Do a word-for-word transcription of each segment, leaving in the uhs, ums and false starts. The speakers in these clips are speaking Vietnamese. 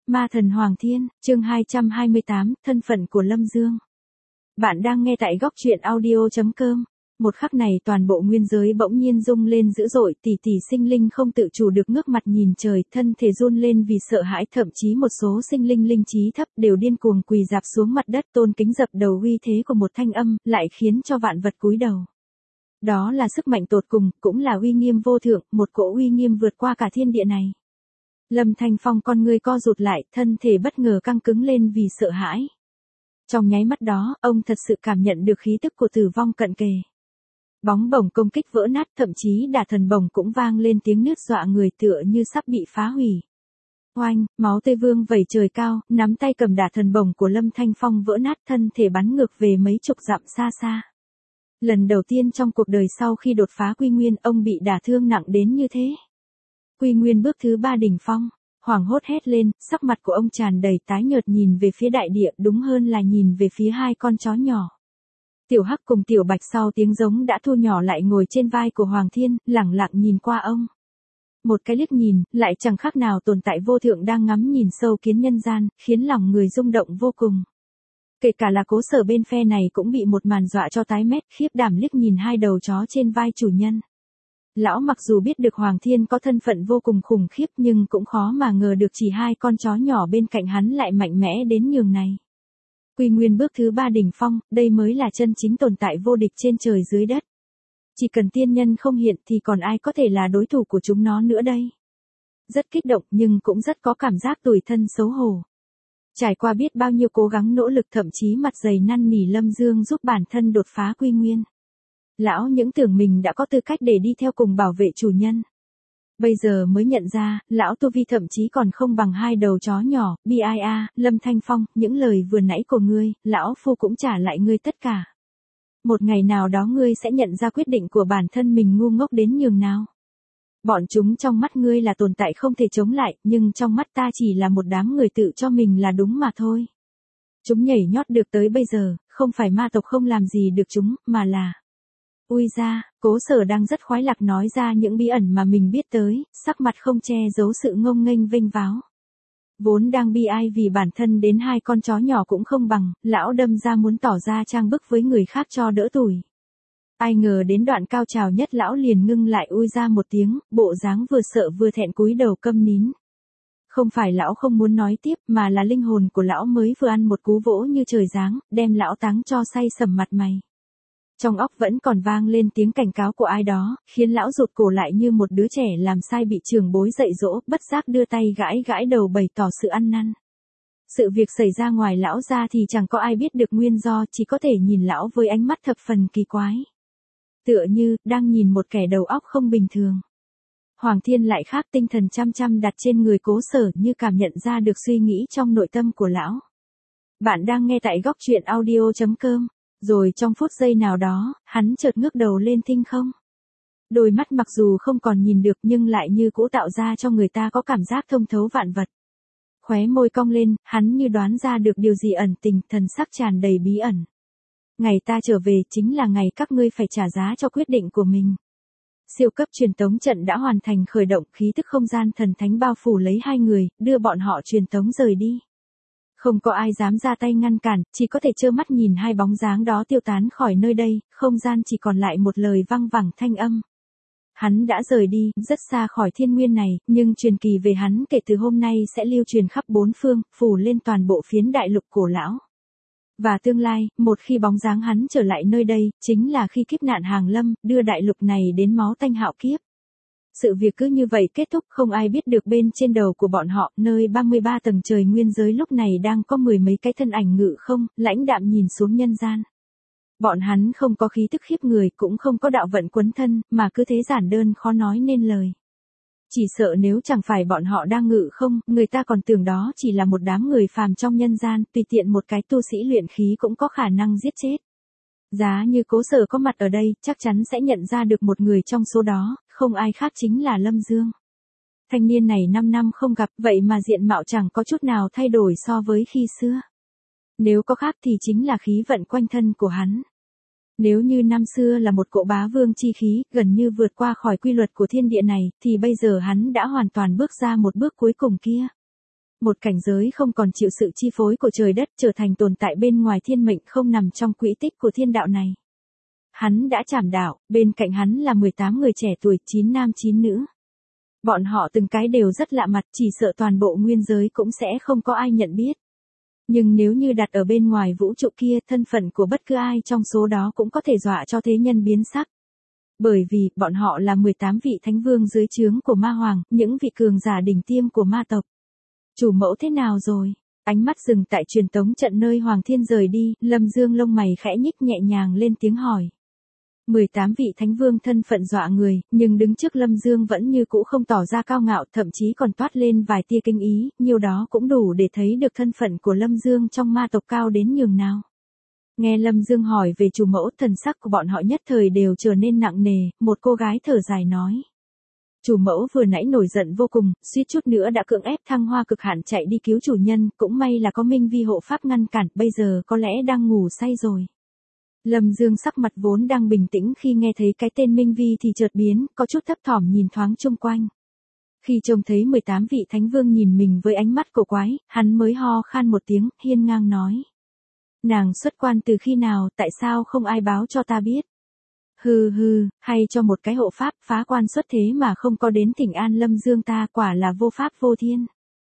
Ma thần Hoàng Thiên, chương hai trăm hai mươi tám, thân phận của Lâm Dương. Bạn đang nghe tại góc truyện audio chấm com. Một khắc này toàn bộ nguyên giới bỗng nhiên rung lên dữ dội, tỷ tỷ sinh linh không tự chủ được ngước mặt nhìn trời, thân thể run lên vì sợ hãi, thậm chí một số sinh linh linh trí thấp đều điên cuồng quỳ rạp xuống mặt đất tôn kính dập đầu uy thế của một thanh âm, lại khiến cho vạn vật cúi đầu. Đó là sức mạnh tột cùng, cũng là uy nghiêm vô thượng, một cỗ uy nghiêm vượt qua cả thiên địa này. Lâm Thanh Phong con ngươi co rụt lại, thân thể bất ngờ căng cứng lên vì sợ hãi. Trong nháy mắt đó, ông thật sự cảm nhận được khí tức của tử vong cận kề. Bóng bổng công kích vỡ nát, thậm chí đả thần bổng cũng vang lên tiếng nứt dọa người tựa như sắp bị phá hủy. Oanh, máu tươi vương vẩy trời cao, nắm tay cầm đả thần bổng của Lâm Thanh Phong vỡ nát, thân thể bắn ngược về mấy chục dặm xa xa. Lần đầu tiên trong cuộc đời sau khi đột phá quy nguyên, ông bị đả thương nặng đến như thế. Quy nguyên bước thứ ba đỉnh phong, hoảng hốt hét lên, sắc mặt của ông tràn đầy tái nhợt nhìn về phía đại địa, đúng hơn là nhìn về phía hai con chó nhỏ. Tiểu Hắc cùng Tiểu Bạch sau tiếng giống đã thu nhỏ lại ngồi trên vai của Hoàng Thiên, lẳng lặng nhìn qua ông. Một cái liếc nhìn, lại chẳng khác nào tồn tại vô thượng đang ngắm nhìn sâu kiến nhân gian, khiến lòng người rung động vô cùng. Kể cả là Cố Sở bên phe này cũng bị một màn dọa cho tái mét, khiếp đảm liếc nhìn hai đầu chó trên vai chủ nhân. Lão mặc dù biết được Hoàng Thiên có thân phận vô cùng khủng khiếp nhưng cũng khó mà ngờ được chỉ hai con chó nhỏ bên cạnh hắn lại mạnh mẽ đến nhường này. Quy nguyên bước thứ ba đỉnh phong, đây mới là chân chính tồn tại vô địch trên trời dưới đất. Chỉ cần tiên nhân không hiện thì còn ai có thể là đối thủ của chúng nó nữa đây. Rất kích động nhưng cũng rất có cảm giác tủi thân xấu hổ. Trải qua biết bao nhiêu cố gắng nỗ lực, thậm chí mặt dày năn nỉ Lâm Dương giúp bản thân đột phá quy nguyên. Lão những tưởng mình đã có tư cách để đi theo cùng bảo vệ chủ nhân. Bây giờ mới nhận ra, lão tu vi thậm chí còn không bằng hai đầu chó nhỏ, bi ai a, Lâm Thanh Phong, những lời vừa nãy của ngươi, lão phu cũng trả lại ngươi tất cả. Một ngày nào đó ngươi sẽ nhận ra quyết định của bản thân mình ngu ngốc đến nhường nào. Bọn chúng trong mắt ngươi là tồn tại không thể chống lại, nhưng trong mắt ta chỉ là một đám người tự cho mình là đúng mà thôi. Chúng nhảy nhót được tới bây giờ, không phải ma tộc không làm gì được chúng, mà là... Ui ra, Cố Sở đang rất khoái lạc nói ra những bí ẩn mà mình biết tới, sắc mặt không che giấu sự ngông nghênh vênh váo. Vốn đang bi ai vì bản thân đến hai con chó nhỏ cũng không bằng, lão đâm ra muốn tỏ ra trang bức với người khác cho đỡ tủi. Ai ngờ đến đoạn cao trào nhất lão liền ngưng lại ui ra một tiếng, bộ dáng vừa sợ vừa thẹn cúi đầu câm nín. Không phải lão không muốn nói tiếp mà là linh hồn của lão mới vừa ăn một cú vỗ như trời giáng, đem lão táng cho say sầm mặt mày. Trong óc vẫn còn vang lên tiếng cảnh cáo của ai đó, khiến lão rụt cổ lại như một đứa trẻ làm sai bị trưởng bối dạy dỗ, bất giác đưa tay gãi gãi đầu bày tỏ sự ăn năn. Sự việc xảy ra ngoài lão ra thì chẳng có ai biết được nguyên do, chỉ có thể nhìn lão với ánh mắt thập phần kỳ quái. Tựa như, đang nhìn một kẻ đầu óc không bình thường. Hoàng Thiên lại khác, tinh thần chăm chăm đặt trên người Cố Sở như cảm nhận ra được suy nghĩ trong nội tâm của lão. Bạn đang nghe tại góc truyện audio chấm com. Rồi trong phút giây nào đó, hắn chợt ngước đầu lên thinh không. Đôi mắt mặc dù không còn nhìn được nhưng lại như cũ tạo ra cho người ta có cảm giác thông thấu vạn vật. Khóe môi cong lên, hắn như đoán ra được điều gì ẩn tình, thần sắc tràn đầy bí ẩn. Ngày ta trở về chính là ngày các ngươi phải trả giá cho quyết định của mình. Siêu cấp truyền tống trận đã hoàn thành khởi động, khí tức không gian thần thánh bao phủ lấy hai người, đưa bọn họ truyền tống rời đi. Không có ai dám ra tay ngăn cản, chỉ có thể trơ mắt nhìn hai bóng dáng đó tiêu tán khỏi nơi đây, không gian chỉ còn lại một lời văng vẳng thanh âm. Hắn đã rời đi, rất xa khỏi thiên nguyên này, nhưng truyền kỳ về hắn kể từ hôm nay sẽ lưu truyền khắp bốn phương, phủ lên toàn bộ phiến đại lục cổ lão. Và tương lai, một khi bóng dáng hắn trở lại nơi đây, chính là khi kiếp nạn hàng lâm, đưa đại lục này đến máu tanh hạo kiếp. Sự việc cứ như vậy kết thúc, không ai biết được bên trên đầu của bọn họ, nơi ba mươi ba tầng trời nguyên giới lúc này đang có mười mấy cái thân ảnh ngự không, lãnh đạm nhìn xuống nhân gian. Bọn hắn không có khí tức khiếp người, cũng không có đạo vận quấn thân, mà cứ thế giản đơn khó nói nên lời. Chỉ sợ nếu chẳng phải bọn họ đang ngự không, người ta còn tưởng đó chỉ là một đám người phàm trong nhân gian, tùy tiện một cái tu sĩ luyện khí cũng có khả năng giết chết. Giá như Cố Sở có mặt ở đây, chắc chắn sẽ nhận ra được một người trong số đó, không ai khác chính là Lâm Dương. Thanh niên này năm năm không gặp, vậy mà diện mạo chẳng có chút nào thay đổi so với khi xưa. Nếu có khác thì chính là khí vận quanh thân của hắn. Nếu như năm xưa là một cỗ bá vương chi khí, gần như vượt qua khỏi quy luật của thiên địa này, thì bây giờ hắn đã hoàn toàn bước ra một bước cuối cùng kia. Một cảnh giới không còn chịu sự chi phối của trời đất, trở thành tồn tại bên ngoài thiên mệnh, không nằm trong quỹ tích của thiên đạo này. Hắn đã trảm đạo, bên cạnh hắn là mười tám người trẻ tuổi, chín nam chín nữ. Bọn họ từng cái đều rất lạ mặt, chỉ sợ toàn bộ nguyên giới cũng sẽ không có ai nhận biết. Nhưng nếu như đặt ở bên ngoài vũ trụ kia, thân phận của bất cứ ai trong số đó cũng có thể dọa cho thế nhân biến sắc. Bởi vì, bọn họ là mười tám vị thánh vương dưới trướng của ma hoàng, những vị cường giả đỉnh tiêm của ma tộc. Chủ mẫu thế nào rồi? Ánh mắt dừng tại truyền tống trận nơi Hoàng Thiên rời đi, Lâm Dương lông mày khẽ nhích nhẹ nhàng lên tiếng hỏi. mười tám vị thánh vương thân phận dọa người, nhưng đứng trước Lâm Dương vẫn như cũ không tỏ ra cao ngạo, thậm chí còn toát lên vài tia kinh ý, nhiều đó cũng đủ để thấy được thân phận của Lâm Dương trong ma tộc cao đến nhường nào. Nghe Lâm Dương hỏi về chủ mẫu, thần sắc của bọn họ nhất thời đều trở nên nặng nề, một cô gái thở dài nói. Chủ mẫu vừa nãy nổi giận vô cùng, suýt chút nữa đã cưỡng ép thăng hoa cực hạn chạy đi cứu chủ nhân, cũng may là có Minh Vi hộ pháp ngăn cản, bây giờ có lẽ đang ngủ say rồi. Lâm Dương sắc mặt vốn đang bình tĩnh khi nghe thấy cái tên Minh Vi thì chợt biến, có chút thấp thỏm nhìn thoáng chung quanh. Khi trông thấy mười tám vị thánh vương nhìn mình với ánh mắt cổ quái, hắn mới ho khan một tiếng, hiên ngang nói. Nàng xuất quan từ khi nào, tại sao không ai báo cho ta biết? Hừ hừ, hay cho một cái hộ pháp phá quan xuất thế mà không có đến thỉnh an Lâm Dương ta, quả là vô pháp vô thiên.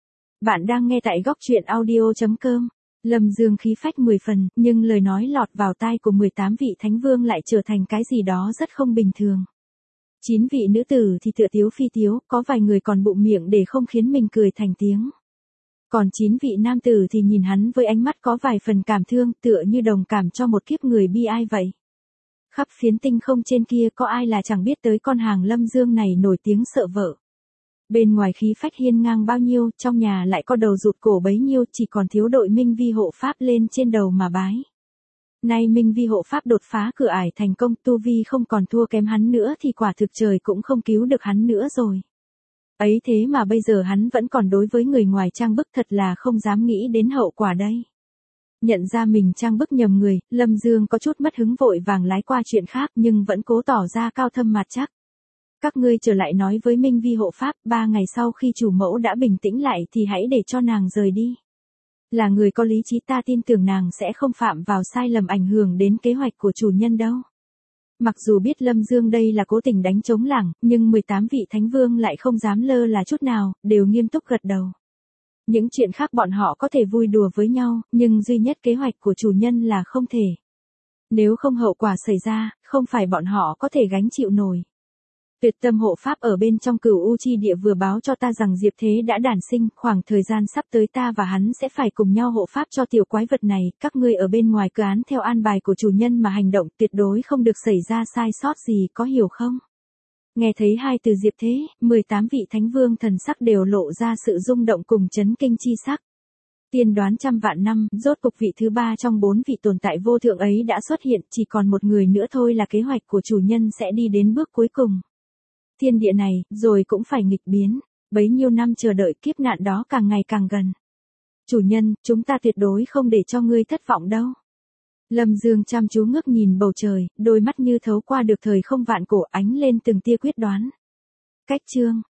Bạn đang nghe tại góc truyện audio chấm com. Lâm Dương khí phách mười phần, nhưng lời nói lọt vào tai của mười tám vị thánh vương lại trở thành cái gì đó rất không bình thường. Chín vị nữ tử thì tựa tiếu phi tiếu, có vài người còn bụng miệng để không khiến mình cười thành tiếng. Còn chín vị nam tử thì nhìn hắn với ánh mắt có vài phần cảm thương, tựa như đồng cảm cho một kiếp người bi ai vậy. Khắp phiến tinh không trên kia có ai là chẳng biết tới con hàng Lâm Dương này nổi tiếng sợ vợ. Bên ngoài khí phách hiên ngang bao nhiêu, trong nhà lại có đầu rụt cổ bấy nhiêu, chỉ còn thiếu đội Minh Vi hộ pháp lên trên đầu mà bái. Nay Minh Vi hộ pháp đột phá cửa ải thành công, tu vi không còn thua kém hắn nữa thì quả thực trời cũng không cứu được hắn nữa rồi. Ấy thế mà bây giờ hắn vẫn còn đối với người ngoài trang bức, thật là không dám nghĩ đến hậu quả đây. Nhận ra mình trang bức nhầm người, Lâm Dương có chút mất hứng vội vàng lái qua chuyện khác nhưng vẫn cố tỏ ra cao thâm mặt chắc. Các ngươi trở lại nói với Minh Vi hộ pháp, ba ngày sau khi chủ mẫu đã bình tĩnh lại thì hãy để cho nàng rời đi. Là người có lý trí, ta tin tưởng nàng sẽ không phạm vào sai lầm ảnh hưởng đến kế hoạch của chủ nhân đâu. Mặc dù biết Lâm Dương đây là cố tình đánh trống lảng, nhưng mười tám vị thánh vương lại không dám lơ là chút nào, đều nghiêm túc gật đầu. Những chuyện khác bọn họ có thể vui đùa với nhau, nhưng duy nhất kế hoạch của chủ nhân là không thể. Nếu không hậu quả xảy ra, không phải bọn họ có thể gánh chịu nổi. Tuyệt tâm hộ pháp ở bên trong Cửu U chi địa vừa báo cho ta rằng Diệp Thế đã đản sinh, khoảng thời gian sắp tới ta và hắn sẽ phải cùng nhau hộ pháp cho tiểu quái vật này, các ngươi ở bên ngoài cứ án theo an bài của chủ nhân mà hành động, tuyệt đối không được xảy ra sai sót gì, có hiểu không? Nghe thấy hai từ Diệp Thế, mười tám vị thánh vương thần sắc đều lộ ra sự rung động cùng chấn kinh chi sắc. Tiên đoán trăm vạn năm, rốt cục vị thứ ba trong bốn vị tồn tại vô thượng ấy đã xuất hiện, chỉ còn một người nữa thôi là kế hoạch của chủ nhân sẽ đi đến bước cuối cùng. Thiên địa này, rồi cũng phải nghịch biến, bấy nhiêu năm chờ đợi kiếp nạn đó càng ngày càng gần. Chủ nhân, chúng ta tuyệt đối không để cho ngươi thất vọng đâu. Lâm Dương chăm chú ngước nhìn bầu trời, đôi mắt như thấu qua được thời không vạn cổ, ánh lên từng tia quyết đoán. Cách chương.